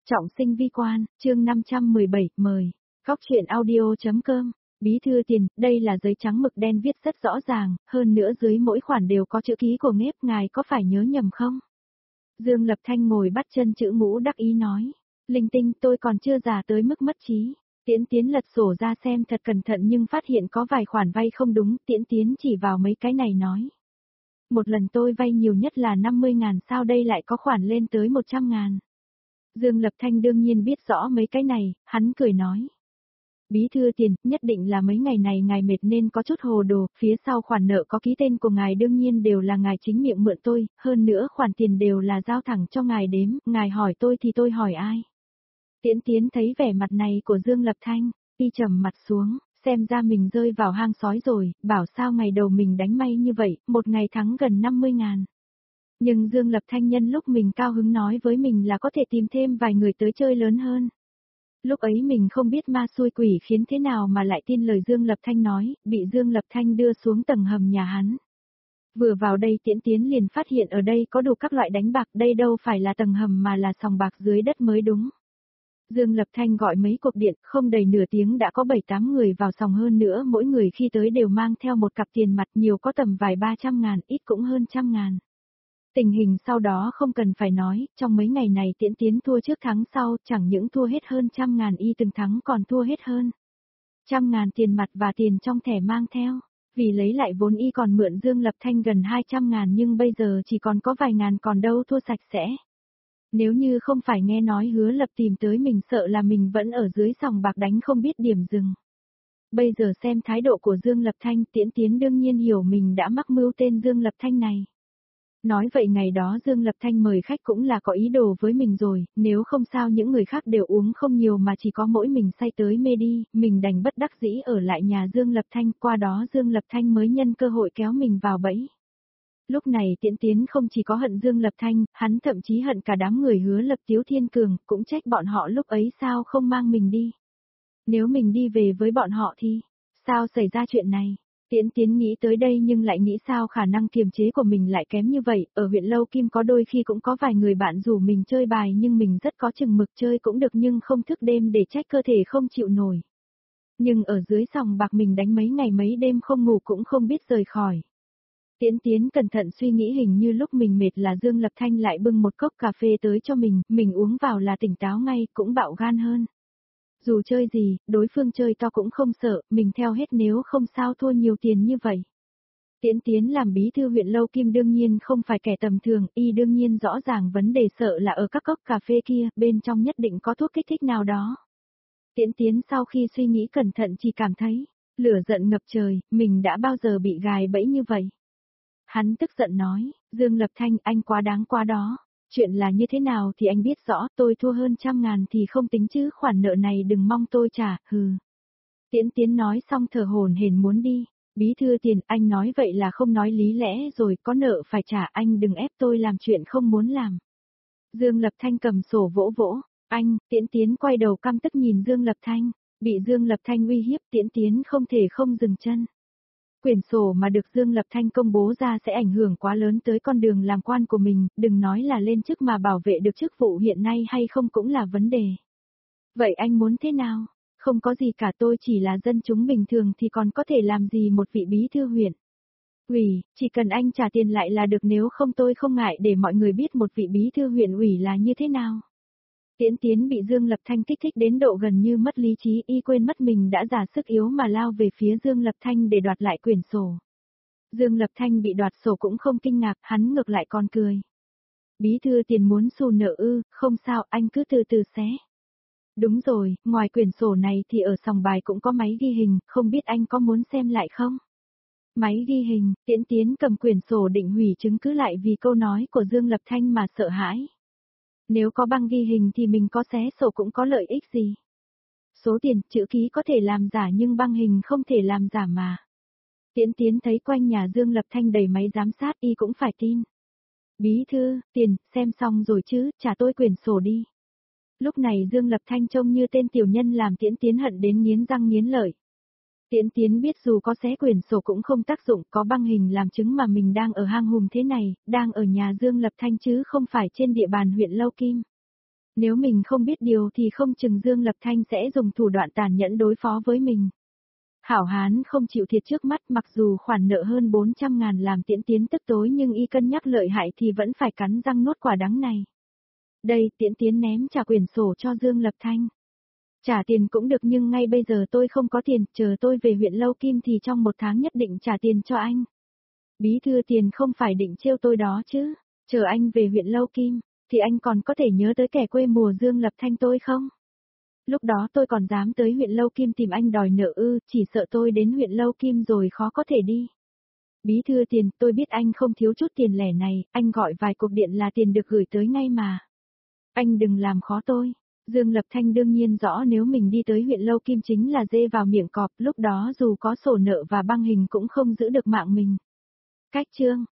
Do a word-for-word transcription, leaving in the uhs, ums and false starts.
Trọng sinh vi quan, chương năm trăm mười bảy, mời. Góc truyện audio.com. Bí thư Tiền, đây là giấy trắng mực đen viết rất rõ ràng, hơn nữa dưới mỗi khoản đều có chữ ký của Nghếp, ngài có phải nhớ nhầm không? Dương Lập Thanh ngồi bắt chân chữ ngũ đắc ý nói. Linh tinh, tôi còn chưa già tới mức mất trí. Tiễn Tiến lật sổ ra xem thật cẩn thận nhưng phát hiện có vài khoản vay không đúng, Tiễn Tiến chỉ vào mấy cái này nói. Một lần tôi vay nhiều nhất là năm mươi ngàn, sao đây lại có khoản lên tới một trăm ngàn? Dương Lập Thanh đương nhiên biết rõ mấy cái này, hắn cười nói. Bí thư Tiền, nhất định là mấy ngày này ngài mệt nên có chút hồ đồ, phía sau khoản nợ có ký tên của ngài đương nhiên đều là ngài chính miệng mượn tôi, hơn nữa khoản tiền đều là giao thẳng cho ngài đếm, ngài hỏi tôi thì tôi hỏi ai? Tiễn Tiến thấy vẻ mặt này của Dương Lập Thanh, y trầm mặt xuống, xem ra mình rơi vào hang sói rồi, bảo sao ngày đầu mình đánh may như vậy, một ngày thắng gần năm mươi ngàn. Nhưng Dương Lập Thanh nhân lúc mình cao hứng nói với mình là có thể tìm thêm vài người tới chơi lớn hơn. Lúc ấy mình không biết ma xui quỷ khiến thế nào mà lại tin lời Dương Lập Thanh nói, bị Dương Lập Thanh đưa xuống tầng hầm nhà hắn. Vừa vào đây Tiễn Tiến liền phát hiện ở đây có đủ các loại đánh bạc, đây đâu phải là tầng hầm mà là sòng bạc dưới đất mới đúng. Dương Lập Thanh gọi mấy cuộc điện, không đầy nửa tiếng đã có bảy tám người vào sòng, hơn nữa mỗi người khi tới đều mang theo một cặp tiền mặt, nhiều có tầm vài ba trăm ngàn, ít cũng hơn trăm ngàn. Tình hình sau đó không cần phải nói, trong mấy ngày này Tiễn Tiến thua trước thắng sau, chẳng những thua hết hơn trăm ngàn y từng thắng còn thua hết hơn trăm ngàn tiền mặt và tiền trong thẻ mang theo. Vì lấy lại vốn y còn mượn Dương Lập Thanh gần hai trăm ngàn nhưng bây giờ chỉ còn có vài ngàn, còn đâu thua sạch sẽ. Nếu như không phải nghe nói Hứa Lập tìm tới mình, sợ là mình vẫn ở dưới sòng bạc đánh không biết điểm dừng. Bây giờ xem thái độ của Dương Lập Thanh, Tiễn Tiến đương nhiên hiểu mình đã mắc mưu tên Dương Lập Thanh này. Nói vậy ngày đó Dương Lập Thanh mời khách cũng là có ý đồ với mình rồi, nếu không sao những người khác đều uống không nhiều mà chỉ có mỗi mình say tới mê đi, mình đành bất đắc dĩ ở lại nhà Dương Lập Thanh, qua đó Dương Lập Thanh mới nhân cơ hội kéo mình vào bẫy. Lúc này Tiễn Tiến không chỉ có hận Dương Lập Thanh, hắn thậm chí hận cả đám người Hứa Lập Tiếu Thiên Cường, cũng trách bọn họ lúc ấy sao không mang mình đi. Nếu mình đi về với bọn họ thì, sao xảy ra chuyện này? Tiễn Tiến nghĩ tới đây nhưng lại nghĩ sao khả năng kiềm chế của mình lại kém như vậy, ở huyện Lâu Kim có đôi khi cũng có vài người bạn rủ mình chơi bài nhưng mình rất có chừng mực, chơi cũng được nhưng không thức đêm để trách cơ thể không chịu nổi. Nhưng ở dưới sòng bạc mình đánh mấy ngày mấy đêm không ngủ cũng không biết rời khỏi. Tiễn Tiến cẩn thận suy nghĩ, hình như lúc mình mệt là Dương Lập Thanh lại bưng một cốc cà phê tới cho mình, mình uống vào là tỉnh táo ngay, cũng bạo gan hơn. Dù chơi gì, đối phương chơi to cũng không sợ, mình theo hết nếu không sao thua nhiều tiền như vậy. Tiễn Tiến làm bí thư huyện Lâu Kim đương nhiên không phải kẻ tầm thường, y đương nhiên rõ ràng vấn đề sợ là ở các cốc cà phê kia, bên trong nhất định có thuốc kích thích nào đó. Tiễn Tiến sau khi suy nghĩ cẩn thận chỉ cảm thấy, lửa giận ngập trời, mình đã bao giờ bị gài bẫy như vậy. Hắn tức giận nói, Dương Lập Thanh, anh quá đáng quá đó. Chuyện là như thế nào thì anh biết rõ, tôi thua hơn trăm ngàn thì không tính chứ, khoản nợ này đừng mong tôi trả, hừ. Tiễn Tiến nói xong thở hổn hển muốn đi. Bí thư Tiền, anh nói vậy là không nói lý lẽ rồi, có nợ phải trả, anh đừng ép tôi làm chuyện không muốn làm. Dương Lập Thanh cầm sổ vỗ vỗ, anh, Tiễn Tiến quay đầu căm tức nhìn Dương Lập Thanh, bị Dương Lập Thanh uy hiếp, Tiễn Tiến không thể không dừng chân. Quyển sổ mà được Dương Lập Thanh công bố ra sẽ ảnh hưởng quá lớn tới con đường làm quan của mình, đừng nói là lên chức mà bảo vệ được chức vụ hiện nay hay không cũng là vấn đề. Vậy anh muốn thế nào? Không có gì cả, tôi chỉ là dân chúng bình thường thì còn có thể làm gì một vị bí thư huyện. Ủy, chỉ cần anh trả tiền lại là được, nếu không tôi không ngại để mọi người biết một vị bí thư huyện ủy là như thế nào. Tiễn Tiến bị Dương Lập Thanh kích thích đến độ gần như mất lý trí, y quên mất mình đã giả sức yếu mà lao về phía Dương Lập Thanh để đoạt lại quyển sổ. Dương Lập Thanh bị đoạt sổ cũng không kinh ngạc, hắn ngược lại còn cười. Bí thư Tiền muốn xù nợ ư, không sao, anh cứ từ từ xé. Đúng rồi, ngoài quyển sổ này thì ở sòng bài cũng có máy ghi hình, không biết anh có muốn xem lại không? Máy ghi hình, Tiễn Tiến cầm quyển sổ định hủy chứng cứ lại vì câu nói của Dương Lập Thanh mà sợ hãi. Nếu có băng ghi hình thì mình có xé sổ cũng có lợi ích gì? Số tiền, chữ ký có thể làm giả nhưng băng hình không thể làm giả mà. Tiễn Tiến thấy quanh nhà Dương Lập Thanh đầy máy giám sát y cũng phải tin. Bí thư, Tiền, xem xong rồi chứ, trả tôi quyển sổ đi. Lúc này Dương Lập Thanh trông như tên tiểu nhân làm Tiễn Tiến hận đến nghiến răng nghiến lợi. Tiễn Tiến biết dù có xé quyển sổ cũng không tác dụng, có băng hình làm chứng mà mình đang ở hang hùm thế này, đang ở nhà Dương Lập Thanh chứ không phải trên địa bàn huyện Lâu Kim. Nếu mình không biết điều thì không chừng Dương Lập Thanh sẽ dùng thủ đoạn tàn nhẫn đối phó với mình. Hảo hán không chịu thiệt trước mắt, mặc dù khoản nợ hơn bốn trăm ngàn làm Tiễn Tiến tức tối nhưng y cân nhắc lợi hại thì vẫn phải cắn răng nuốt quả đắng này. Đây, Tiễn Tiến ném trả quyển sổ cho Dương Lập Thanh. Trả tiền cũng được nhưng ngay bây giờ tôi không có tiền, chờ tôi về huyện Lâu Kim thì trong một tháng nhất định trả tiền cho anh. Bí thư Tiền không phải định trêu tôi đó chứ, chờ anh về huyện Lâu Kim, thì anh còn có thể nhớ tới kẻ quê mùa Dương Lập Thanh tôi không? Lúc đó tôi còn dám tới huyện Lâu Kim tìm anh đòi nợ ư, chỉ sợ tôi đến huyện Lâu Kim rồi khó có thể đi. Bí thư Tiền, tôi biết anh không thiếu chút tiền lẻ này, anh gọi vài cuộc điện là tiền được gửi tới ngay mà. Anh đừng làm khó tôi. Dương Lập Thanh đương nhiên rõ nếu mình đi tới huyện Lâu Kim chính là dê vào miệng cọp, lúc đó dù có sổ nợ và băng hình cũng không giữ được mạng mình. Cách chương